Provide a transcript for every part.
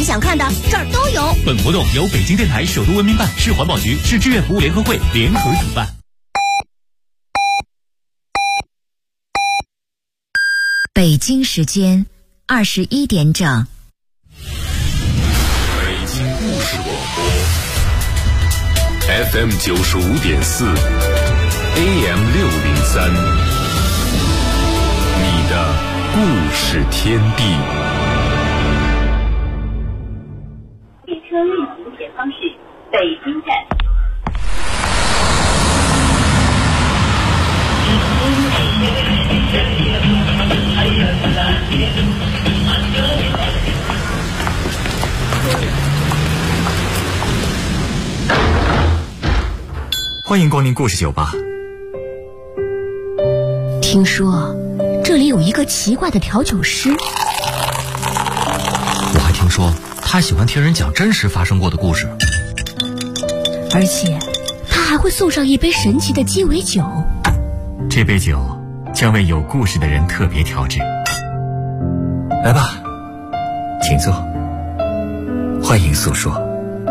想看的这儿都有。 本活动由北京电台首都文明办、市环保局、市志愿服务联合会联合主办。 北京时间21点整。 北京故事广播 FM 95.4 AM 603，你的故事天地。 列车运行前方是北京站。 欢迎光临故事酒吧。 听说这里有一个奇怪的调酒师， 我还听说他喜欢听人讲真实发生过的故事， 而且他还会送上一杯神奇的鸡尾酒。 这杯酒将为有故事的人特别调制。来吧，请坐，欢迎诉说，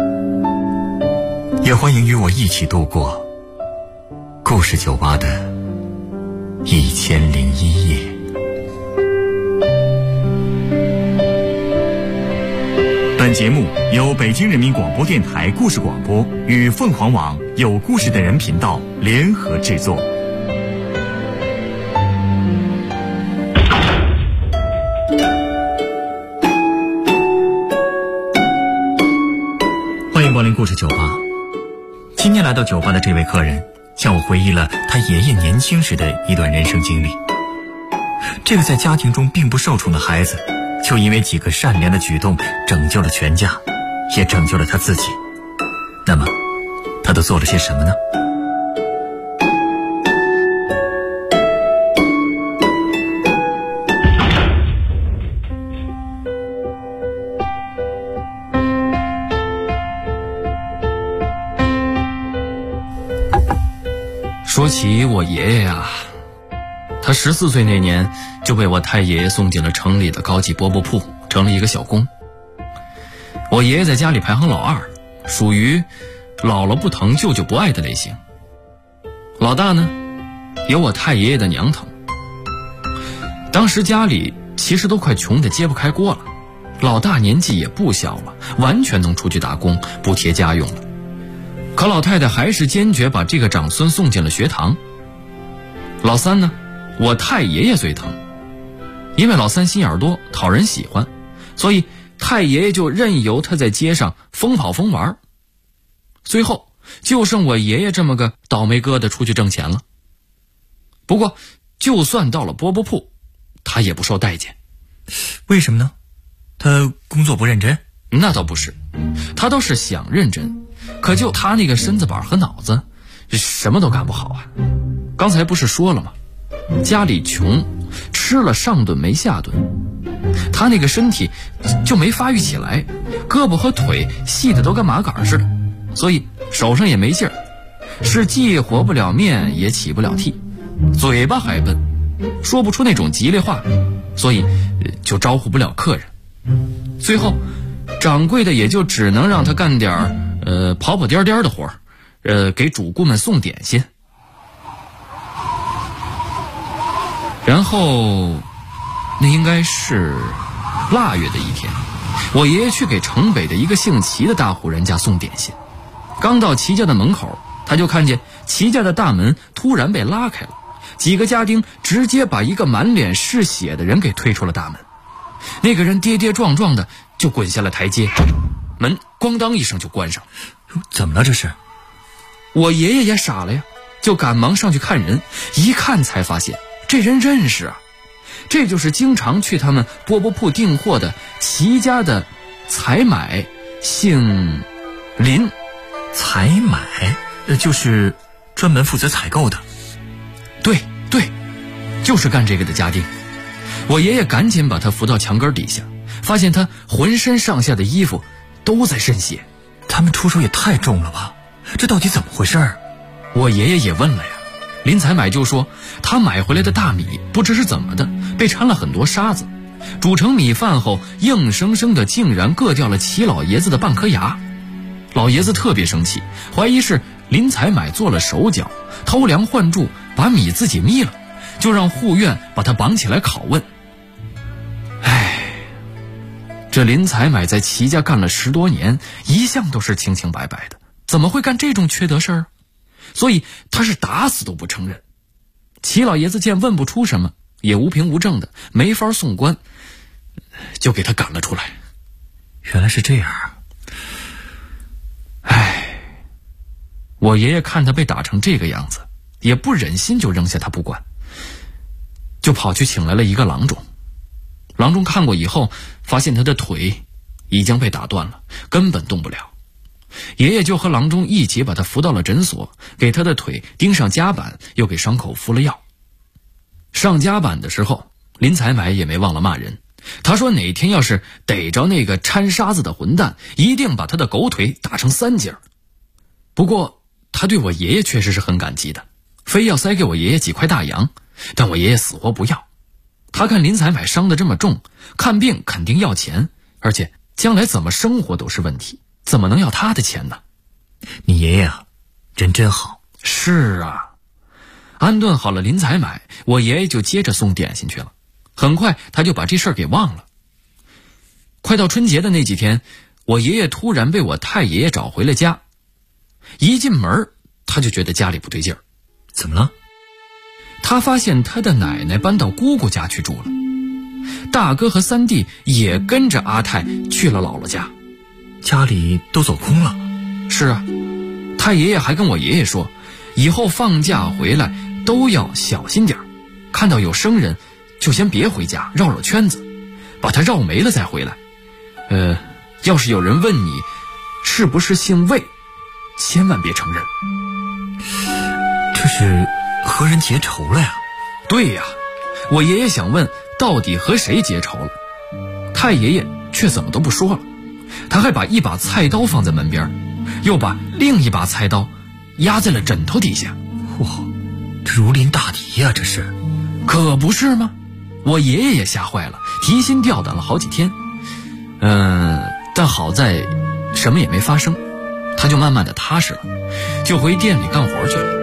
也欢迎与我一起度过故事酒吧的1001夜。本节目由北京人民广播电台故事广播与凤凰网有故事的人频道联合制作。欢迎光临故事酒吧。今天来到酒吧的这位客人向我回忆了他爷爷年轻时的一段人生经历。这个在家庭中并不受宠的孩子，就因为几个善良的举动拯救了全家，也拯救了他自己。那么他都做了些什么呢？ 说起我爷爷呀，他14岁那年就被我太爷爷送进了城里的高级饽饽铺，成了一个小工。我爷爷在家里排行老二，属于姥姥不疼舅舅不爱的类型。老大呢，有我太爷爷的娘疼。当时家里其实都快穷得揭不开锅了，老大年纪也不小了，完全能出去打工补贴家用了。可老太太还是坚决把这个长孙送进了学堂。老三呢，我太爷爷最疼，因为老三心眼多，讨人喜欢，所以太爷爷就任由他在街上疯跑疯玩。最后就剩我爷爷这么个倒霉疙瘩出去挣钱了。不过就算到了饽饽铺，他也不受待见。 为什么呢？他工作不认真？ 那倒不是，他倒是想认真，可就他那个身子板和脑子，什么都干不好啊。刚才不是说了吗？家里穷，吃了上顿没下顿，他那个身体就没发育起来，胳膊和腿细的都跟麻杆似的，所以手上也没劲儿，是既和不了面也起不了屉，嘴巴还笨，说不出那种吉利话，所以就招呼不了客人。最后掌柜的也就只能让他干点跑跑颠颠的活儿，给主顾们送点心。然后那应该是腊月的一天，我爷爷去给城北的一个姓齐的大户人家送点心。刚到齐家的门口，他就看见齐家的大门突然被拉开了，几个家丁直接把一个满脸是血的人给推出了大门。那个人跌跌撞撞的就滚下了台阶，门咣当一声就关上。 怎么了这是？ 我爷爷也傻了呀，就赶忙上去看人，一看才发现这人认识啊，这就是经常去他们饽饽铺订货的齐家的采买，姓林。 采买就是专门负责采购的。 对，就是干这个的家丁。我爷爷赶紧把他扶到墙根底下，发现他浑身上下的衣服都在渗血。 他们出手也太重了吧，这到底怎么回事？ 我爷爷也问了呀，林采买就说他买回来的大米不知是怎么的被掺了很多沙子， 煮成米饭后，硬生生的竟然硌掉了齐老爷子的半颗牙。老爷子特别生气，怀疑是林采买做了手脚，偷梁换柱，把米自己糜了，就让护院把他绑起来拷问。这林采买在齐家干了10多年，一向都是清清白白的，怎么会干这种缺德事儿？所以他是打死都不承认。齐老爷子见问不出什么，也无凭无证的，没法送官，就给他赶了出来。 原来是这样啊！ 我爷爷看他被打成这个样子，也不忍心就扔下他不管，就跑去请来了一个郎中。郎中看过以后，发现他的腿已经被打断了，根本动不了。爷爷就和郎中一起把他扶到了诊所，给他的腿钉上夹板，又给伤口敷了药。上夹板的时候，林采买也没忘了骂人。他说哪天要是逮着那个掺沙子的混蛋，一定把他的狗腿打成3截。不过他对我爷爷确实是很感激的，非要塞给我爷爷几块大洋，但我爷爷死活不要。他看林采买伤得这么重，看病肯定要钱，而且将来怎么生活都是问题，怎么能要他的钱呢？ 你爷爷啊，人真好。 是啊，安顿好了林采买，我爷爷就接着送点心去了。很快他就把这事儿给忘了。快到春节的那几天，我爷爷突然被我太爷爷找回了家。一进门他就觉得家里不对劲儿。 怎么了？ 他发现他的奶奶搬到姑姑家去住了，大哥和三弟也跟着阿泰去了姥姥家， 家里都走空了。 是啊，太爷爷还跟我爷爷说，以后放假回来都要小心点，看到有生人就先别回家，绕绕圈子，把他绕没了再回来。要是有人问你是不是姓魏，千万别承认。 这是和人结仇了呀？ 对呀，我爷爷想问到底和谁结仇了，太爷爷却怎么都不说了。他还把一把菜刀放在门边，又把另一把菜刀压在了枕头底下。 哇，这如临大敌呀，这是。 可不是吗？我爷爷也吓坏了，提心吊胆了好几天。但好在什么也没发生，他就慢慢的踏实了，就回店里干活去了。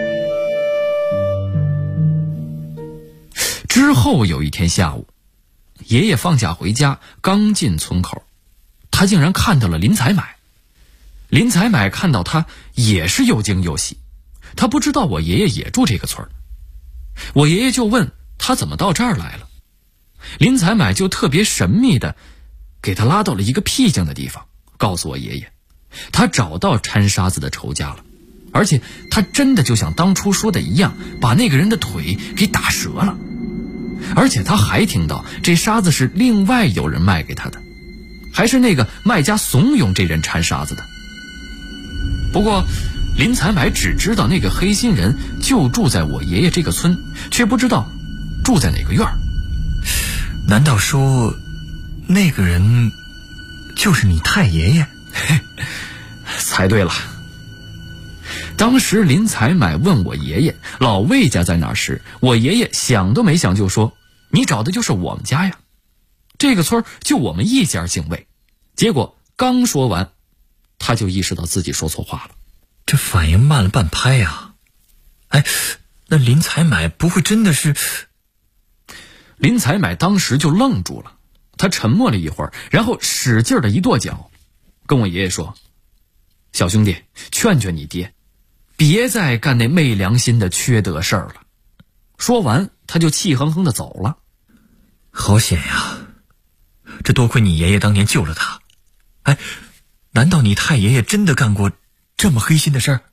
之后有一天下午，爷爷放假回家，刚进村口，他竟然看到了林采买。林采买看到他也是又惊又喜，他不知道我爷爷也住这个村儿。我爷爷就问他怎么到这儿来了，林采买就特别神秘的给他拉到了一个僻静的地方，告诉我爷爷他找到掺沙子的仇家了，而且他真的就像当初说的一样，把那个人的腿给打折了。而且他还听到这沙子是另外有人卖给他的，还是那个卖家怂恿这人掺沙子的。不过林采买只知道那个黑心人就住在我爷爷这个村，却不知道住在哪个院儿。 难道说那个人就是你太爷爷？ 猜对了。当时林采买问我爷爷老魏家在哪儿时，我爷爷想都没想就说，你找的就是我们家呀，这个村就我们一家姓魏。结果刚说完，他就意识到自己说错话了。 这反应慢了半拍呀。那林采买不会真的是…… 林采买当时就愣住了，他沉默了一会儿，然后使劲的一跺脚，跟我爷爷说，小兄弟，劝劝你爹，别再干那昧良心的缺德事儿了。说完他就气哼哼的走了。 好险呀，这多亏你爷爷当年救了他。难道你太爷爷真的干过这么黑心的事儿？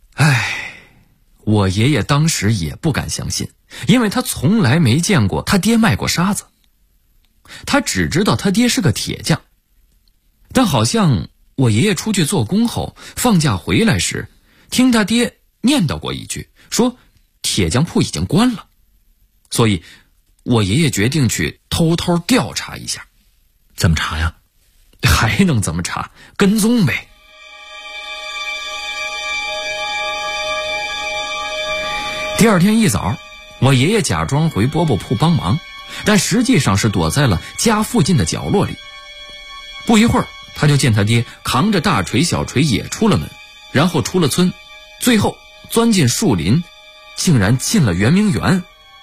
我爷爷当时也不敢相信，因为他从来没见过他爹卖过沙子，他只知道他爹是个铁匠。但好像我爷爷出去做工后放假回来时，听他爹念叨过一句，说铁匠铺已经关了。所以我爷爷决定去偷偷调查一下。 怎么查呀？ 还能怎么查？跟踪呗。第二天一早，我爷爷假装回饽饽铺帮忙， 但实际上是躲在了家附近的角落里。不一会儿，他就见他爹扛着大锤小锤也出了门，然后出了村，最后钻进树林，竟然进了圆明园。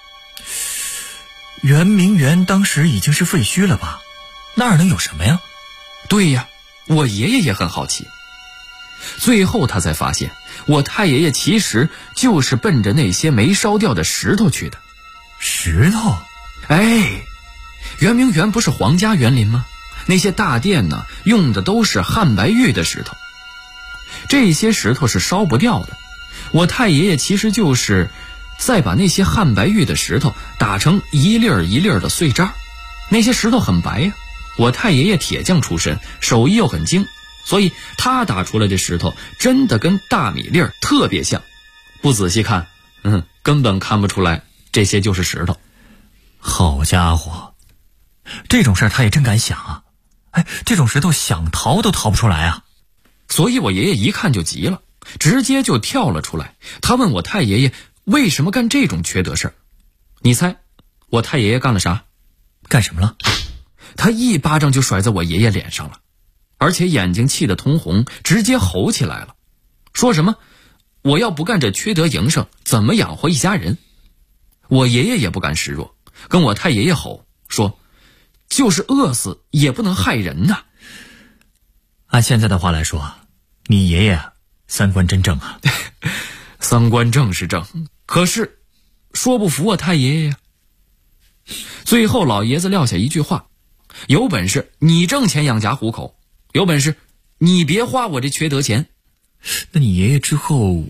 圆明园当时已经是废墟了吧？那儿能有什么呀？ 对呀，我爷爷也很好奇。最后他才发现，我太爷爷其实就是奔着那些没烧掉的石头去的。 石头？ 哎，圆明园不是皇家园林吗？那些大殿呢，用的都是汉白玉的石头。这些石头是烧不掉的。我太爷爷其实就是再把那些汉白玉的石头打成一粒儿一粒儿的碎渣。那些石头很白呀，我太爷爷铁匠出身，手艺又很精，所以他打出来的石头真的跟大米粒儿特别像。不仔细看，根本看不出来这些就是石头。 好家伙，这种事儿他也真敢想啊！哎，这种石头想逃都逃不出来啊！ 所以我爷爷一看就急了，直接就跳了出来。他问我太爷爷为什么干这种缺德事儿。你猜我太爷爷干了啥？ 干什么了？ 他一巴掌就甩在我爷爷脸上了，而且眼睛气得通红，直接吼起来了，说什么我要不干这缺德营生，怎么养活一家人？我爷爷也不甘示弱，跟我太爷爷吼说，就是饿死也不能害人呐。 按现在的话来说，你爷爷三观真正啊。 三观正是正，可是说不服我太爷爷呀。最后老爷子撂下一句话，有本事你挣钱养家糊口，有本事你别花我这缺德钱。 那你爷爷之后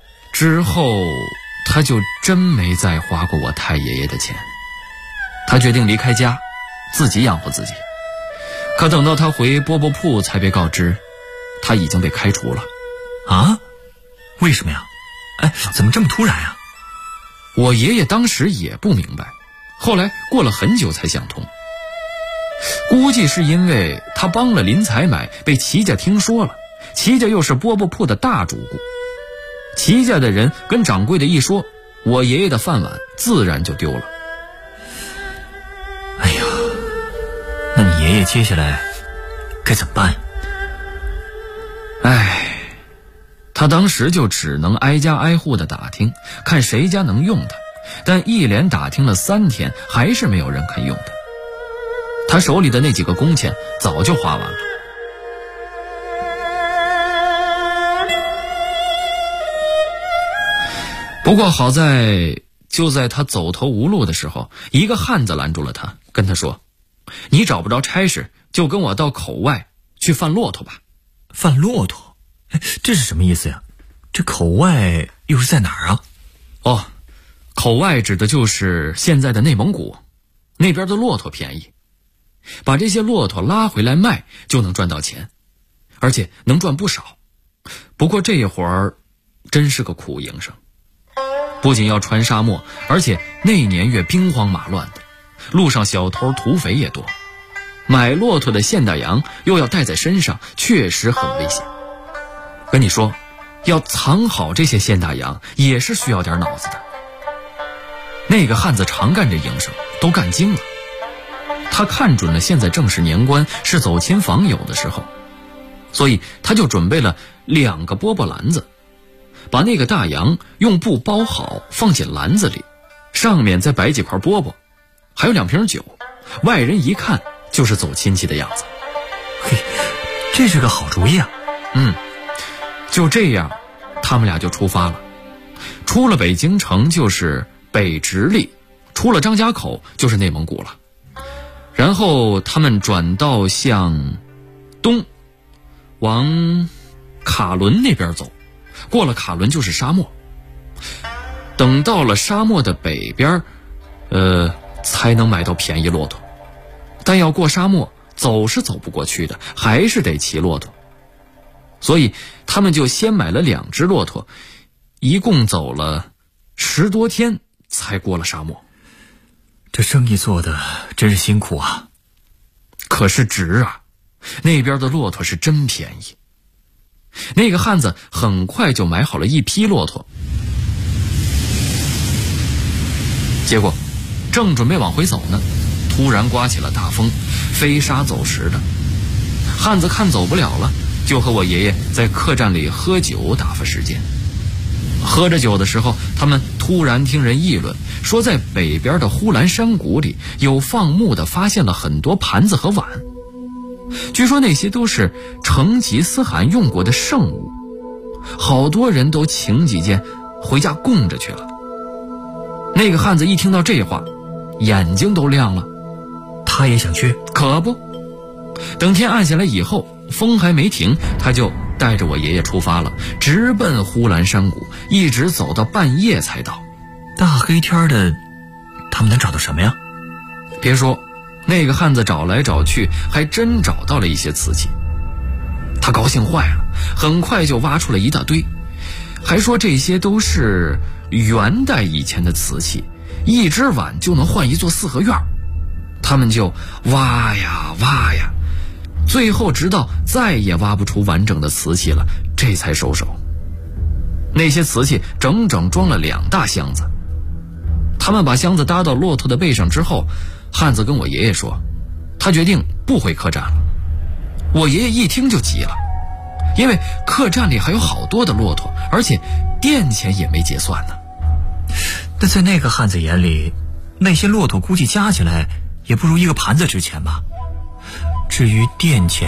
他就真没再花过我太爷爷的钱。他决定离开家，自己养活自己。可等到他回饽饽铺才被告知，他已经被开除了。 啊？为什么呀？哎，怎么这么突然啊？ 我爷爷当时也不明白，后来过了很久才想通。估计是因为他帮了林采买，被齐家听说了，齐家又是饽饽铺的大主顾，齐家的人跟掌柜的一说，我爷爷的饭碗自然就丢了。 哎呀，那你爷爷接下来该怎么办？ 哎，他当时就只能挨家挨户的打听，看谁家能用他，但一连打听了3天，还是没有人肯用他。他手里的那几个工钱早就花完了。不过好在就在他走投无路的时候，一个汉子拦住了他，跟他说，你找不着差事，就跟我到口外去贩骆驼吧。 贩骆驼？这是什么意思呀？这口外又是在哪儿啊？ 哦，口外指的就是现在的内蒙古，那边的骆驼便宜，把这些骆驼拉回来卖就能赚到钱，而且能赚不少。不过这一活儿真是个苦营生，不仅要穿沙漠，而且那年月兵荒马乱的，路上小偷土匪也多，买骆驼的现大洋又要带在身上，确实很危险。跟你说，要藏好这些现大洋也是需要点脑子的。那个汉子常干这营生，都干精了。他看准了现在正是年关，是走亲访友的时候，所以他就准备了2个饽饽篮子，把那个大洋用布包好，放进篮子里，上面再摆几块饽饽，还有2瓶酒，外人一看就是走亲戚的样子。 嘿，这是个好主意啊。 就这样他们俩就出发了。出了北京城就是北直隶，出了张家口就是内蒙古了。然后他们转道向东，往卡伦那边走，过了卡伦就是沙漠。等到了沙漠的北边，才能买到便宜骆驼。但要过沙漠，走是走不过去的，还是得骑骆驼。所以他们就先买了2只骆驼，一共走了10多天才过了沙漠。 这生意做的真是辛苦啊。 可是值啊，那边的骆驼是真便宜。那个汉子很快就买好了1批骆驼，结果正准备往回走呢，突然刮起了大风，飞沙走石的。汉子看走不了了，就和我爷爷在客栈里喝酒打发时间。喝着酒的时候，他们突然听人议论，说在北边的呼兰山谷里有放牧的发现了很多盘子和碗，据说那些都是成吉思汗用过的圣物，好多人都请几件回家供着去了。那个汉子一听到这话，眼睛都亮了。 他也想去？ 可不，等天暗下来以后，风还没停，他就带着我爷爷出发了，直奔呼兰山谷，一直走到半夜才到。 大黑天的，他们能找到什么呀？ 别说，那个汉子找来找去，还真找到了一些瓷器。他高兴坏了，很快就挖出了一大堆，还说这些都是元代以前的瓷器，一只碗就能换一座四合院。他们就挖呀挖呀，最后直到再也挖不出完整的瓷器了，这才收手。那些瓷器整整装了2大箱子。他们把箱子搭到骆驼的背上之后，汉子跟我爷爷说，他决定不回客栈了。我爷爷一听就急了，因为客栈里还有好多的骆驼，而且店钱也没结算呢。 那在那个汉子眼里，那些骆驼估计加起来也不如一个盘子值钱吧。至于店钱，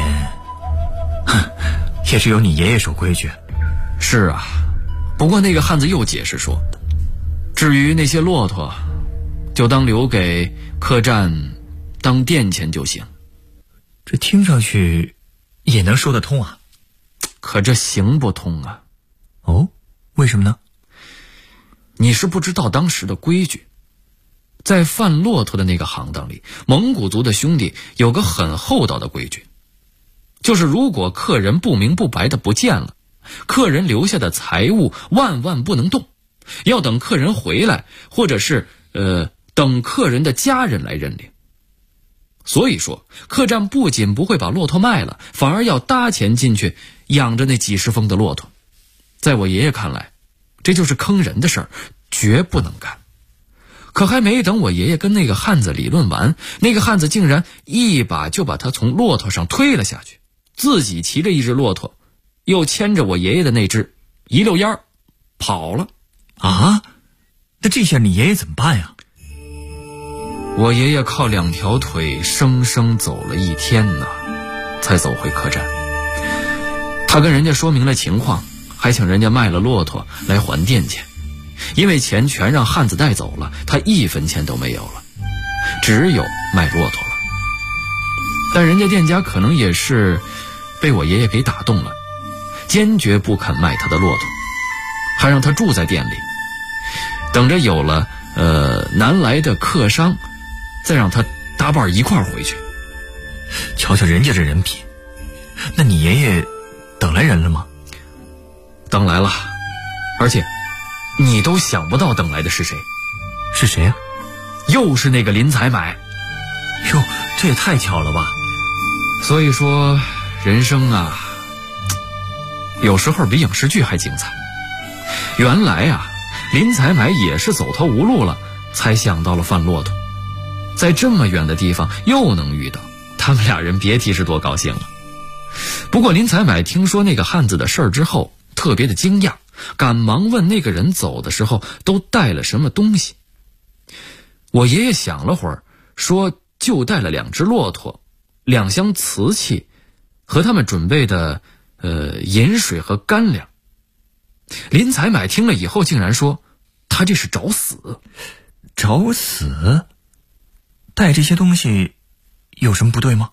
也只有你爷爷守规矩。 是啊，不过那个汉子又解释说，至于那些骆驼，就当留给客栈当店钱就行。 这听上去也能说得通啊。 可这行不通啊。 哦，为什么呢？ 你是不知道当时的规矩。在贩骆驼的那个行当里，蒙古族的兄弟有个很厚道的规矩，就是如果客人不明不白的不见了，客人留下的财物万万不能动，要等客人回来，或者是等客人的家人来认领。所以说，客栈不仅不会把骆驼卖了，反而要搭钱进去养着那几十峰的骆驼。在我爷爷看来，这就是坑人的事儿，绝不能干。可还没等我爷爷跟那个汉子理论完，那个汉子竟然一把就把他从骆驼上推了下去，自己骑着一只骆驼，又牵着我爷爷的那只，一溜烟儿跑了。 啊？那这下你爷爷怎么办呀？ 我爷爷靠2条腿生生走了1天呢，才走回客栈。他跟人家说明了情况，还请人家卖了骆驼来还店钱。因为钱全让汉子带走了，他1分钱都没有了，只有卖骆驼了。但人家店家可能也是被我爷爷给打动了，坚决不肯卖他的骆驼，还让他住在店里，等着有了南来的客商，再让他搭伴一块儿回去。 瞧瞧人家这人品。那你爷爷等来人了吗？ 等来了，而且你都想不到等来的是谁。 是谁呀？ 又是那个林采买。 哟，这也太巧了吧。 所以说人生啊，有时候比影视剧还精彩。原来啊，林采买也是走投无路了，才想到了贩骆驼。在这么远的地方又能遇到，他们俩人别提是多高兴了。不过林采买听说那个汉子的事儿之后，特别的惊讶，赶忙问那个人走的时候都带了什么东西。我爷爷想了会儿，说就带了2只骆驼，2箱瓷器，和他们准备的饮水和干粮。林采买听了以后竟然说，他这是找死。 找死？带这些东西有什么不对吗？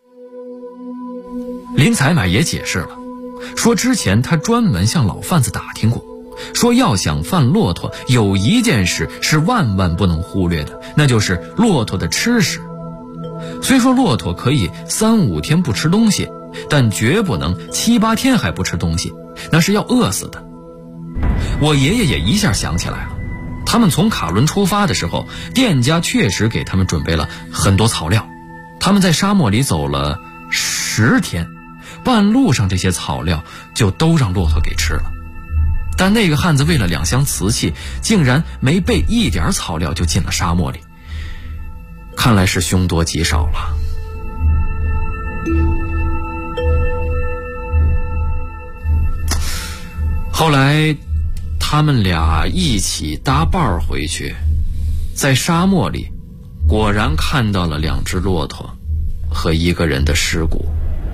林采买也解释了，说之前他专门向老贩子打听过，说要想贩骆驼，有一件事是万万不能忽略的，那就是骆驼的吃食。虽说骆驼可以3、5天不吃东西，但绝不能7、8天还不吃东西，那是要饿死的。我爷爷也一下想起来了，他们从卡伦出发的时候，店家确实给他们准备了很多草料，他们在沙漠里走了10天，半路上这些草料就都让骆驼给吃了。但那个汉子为了2箱瓷器，竟然没备一点草料就进了沙漠里， 看来是凶多吉少了。后来他们俩一起搭伴回去，在沙漠里果然看到了2只骆驼和1个人的尸骨，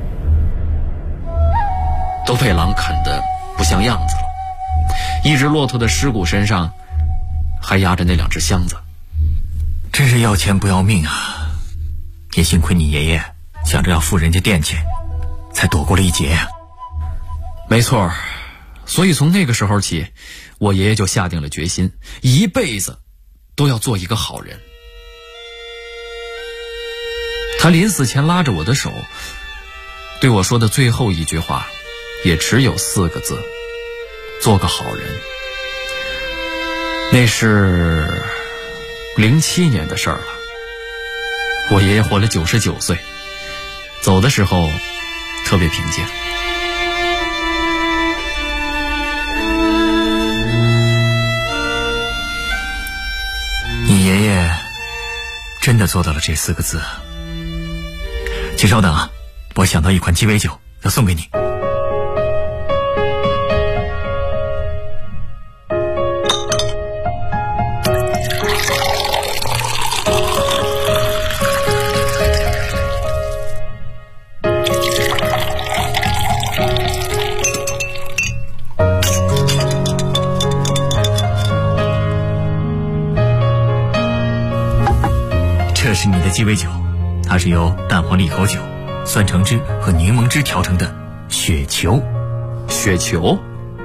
都被狼啃得不像样子了。1只骆驼的尸骨身上还压着那2只箱子， 真是要钱不要命啊！也幸亏你爷爷想着要付人家店钱，才躲过了一劫啊。 没错，所以从那个时候起，我爷爷就下定了决心，一辈子都要做一个好人。他临死前拉着我的手，对我说的最后一句话也只有4个字：做个好人。那是07年的事儿了。我爷爷活了99岁，走的时候特别平静。 你爷爷真的做到了这4个字。请稍等啊，我想到一款鸡尾酒要送给你。这是你的鸡尾酒，它是由蛋黄利口酒、酸橙汁和柠檬汁调成的雪球。 雪球？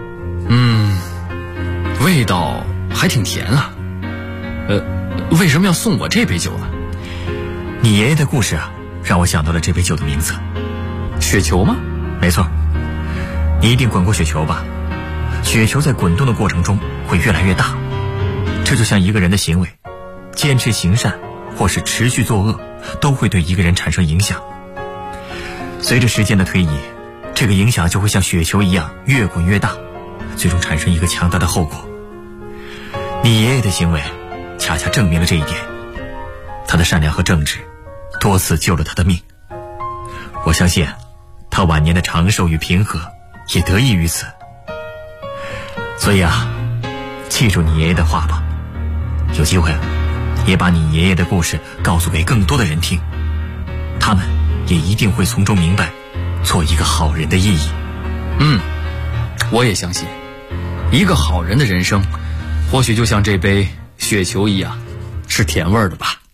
味道还挺甜啊。为什么要送我这杯酒呢？ 你爷爷的故事啊，让我想到了这杯酒的名字。 雪球吗？ 没错，你一定滚过雪球吧？雪球在滚动的过程中会越来越大，这就像一个人的行为，坚持行善或是持续作恶，都会对一个人产生影响。随着时间的推移，这个影响就会像雪球一样越滚越大，最终产生一个强大的后果。你爷爷的行为恰恰证明了这一点，他的善良和正直多次救了他的命。我相信他晚年的长寿与平和也得益于此。所以啊，记住你爷爷的话吧，有机会也把你爷爷的故事告诉给更多的人听，他们也一定会从中明白做一个好人的意义。 我也相信，一个好人的人生或许就像这杯雪球一样，是甜味的吧。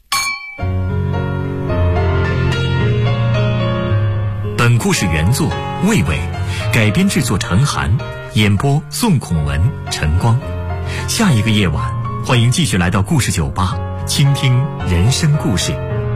本故事原作魏伟，改编制作陈寒，演播宋孔文、陈光。下一个夜晚，欢迎继续来到故事酒吧，倾听人生故事。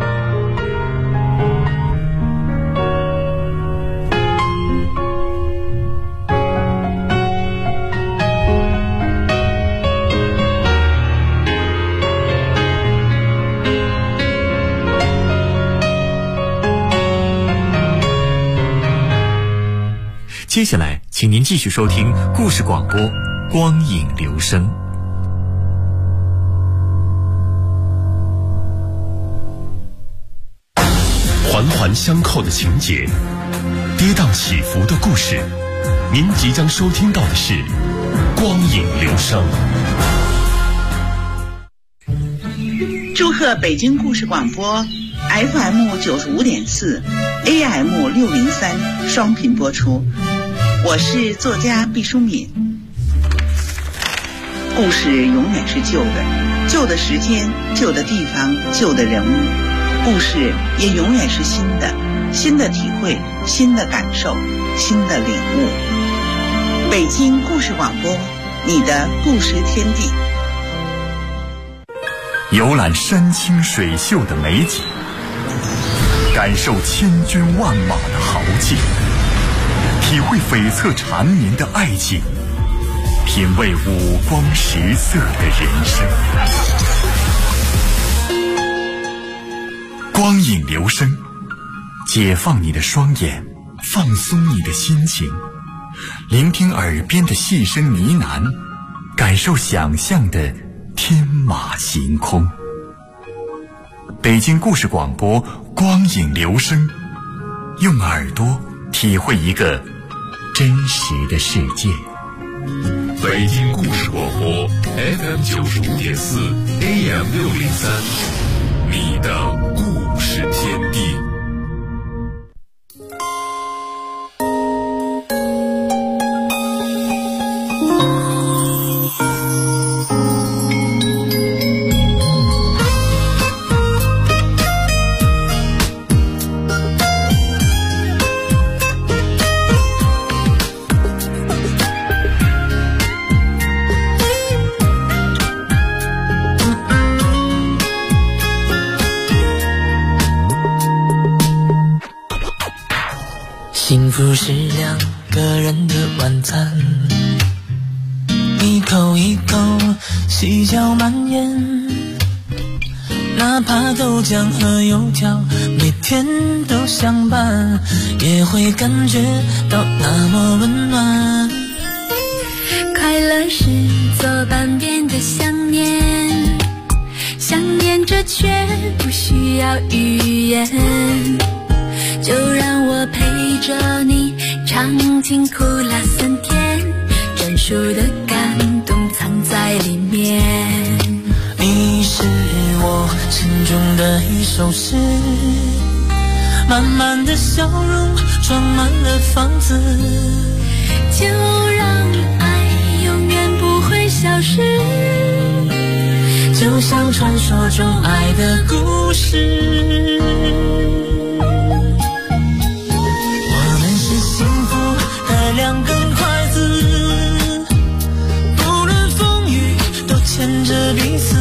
接下来请您继续收听故事广播《光影留声》。 环环相扣的情节，跌宕起伏的故事，您即将收听到的是《光影留声》。 祝贺北京故事广播 FM 95.4 AM 603双频播出，我是作家毕淑敏。故事永远是旧的，旧的时间、旧的地方、旧的人物，故事也永远是新的，新的体会、新的感受、新的领悟。北京故事广播，你的故事天地。 游览山清水秀的美景，感受千军万马的豪气，体会悱恻缠绵的爱情，品味五光十色的人生。光影留声，解放你的双眼，放松你的心情，聆听耳边的细声呢喃，感受想象的天马行空。 北京故事广播，光影留声，用耳朵体会一个真实的世界。 北京故事广播 FM 95.4 AM 603，你的故事天地。 幸福是两个人的晚餐，一口一口细嚼慢咽，哪怕豆浆和油条每天都相伴，也会感觉到那么温暖。 快乐是左半边的想念，想念着却不需要语言，就让我陪着你尝尽苦辣酸甜，专属的感动藏在里面。 你是我心中的一首诗，满满的笑容装满了房子， 就让爱永远不会消失， 就像传说中爱的故事。两根筷子，不论风雨都牵着彼此，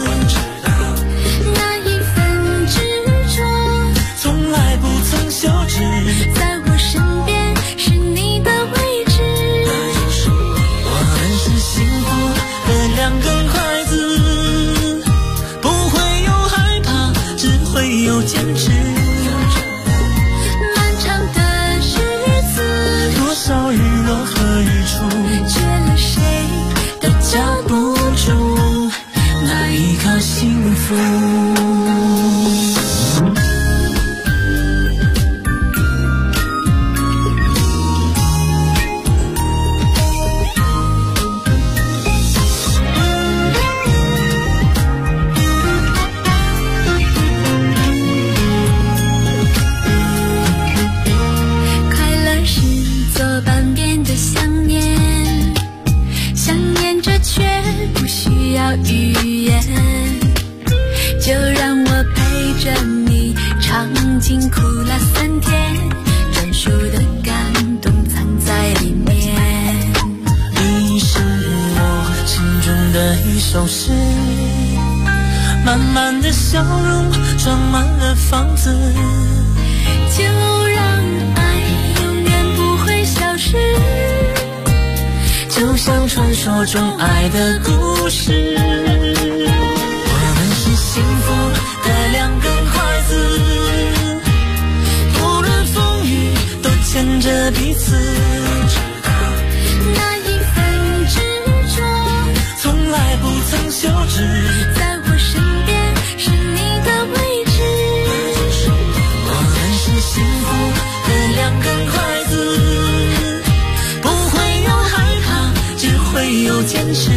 那一份执着从来不曾休止， 在我身边是你的位置。 我们是幸福的两根筷子，不会有害怕，只会有坚持。少日落和日出， 缺了谁都交不出那一颗幸福。 语言，就让我陪着你尝尽苦辣酸甜，专属的感动藏在里面。 你是我心中的一首诗，满满的笑容装满了房子， 就让爱永远不会消失， 就像传说中爱的故事。我们是幸福的两根筷子，不论风雨都牵着彼此， 那一份执着从来不曾休止， 在我身边是你的位置。 我们是幸福的两根筷子，不会有害怕，只会有坚持。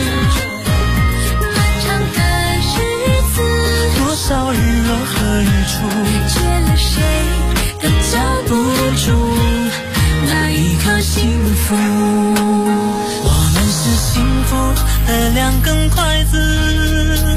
漫长的日子， 多少日落和日出， 缺了谁都交不出那一颗幸福。我们是幸福的两根筷子，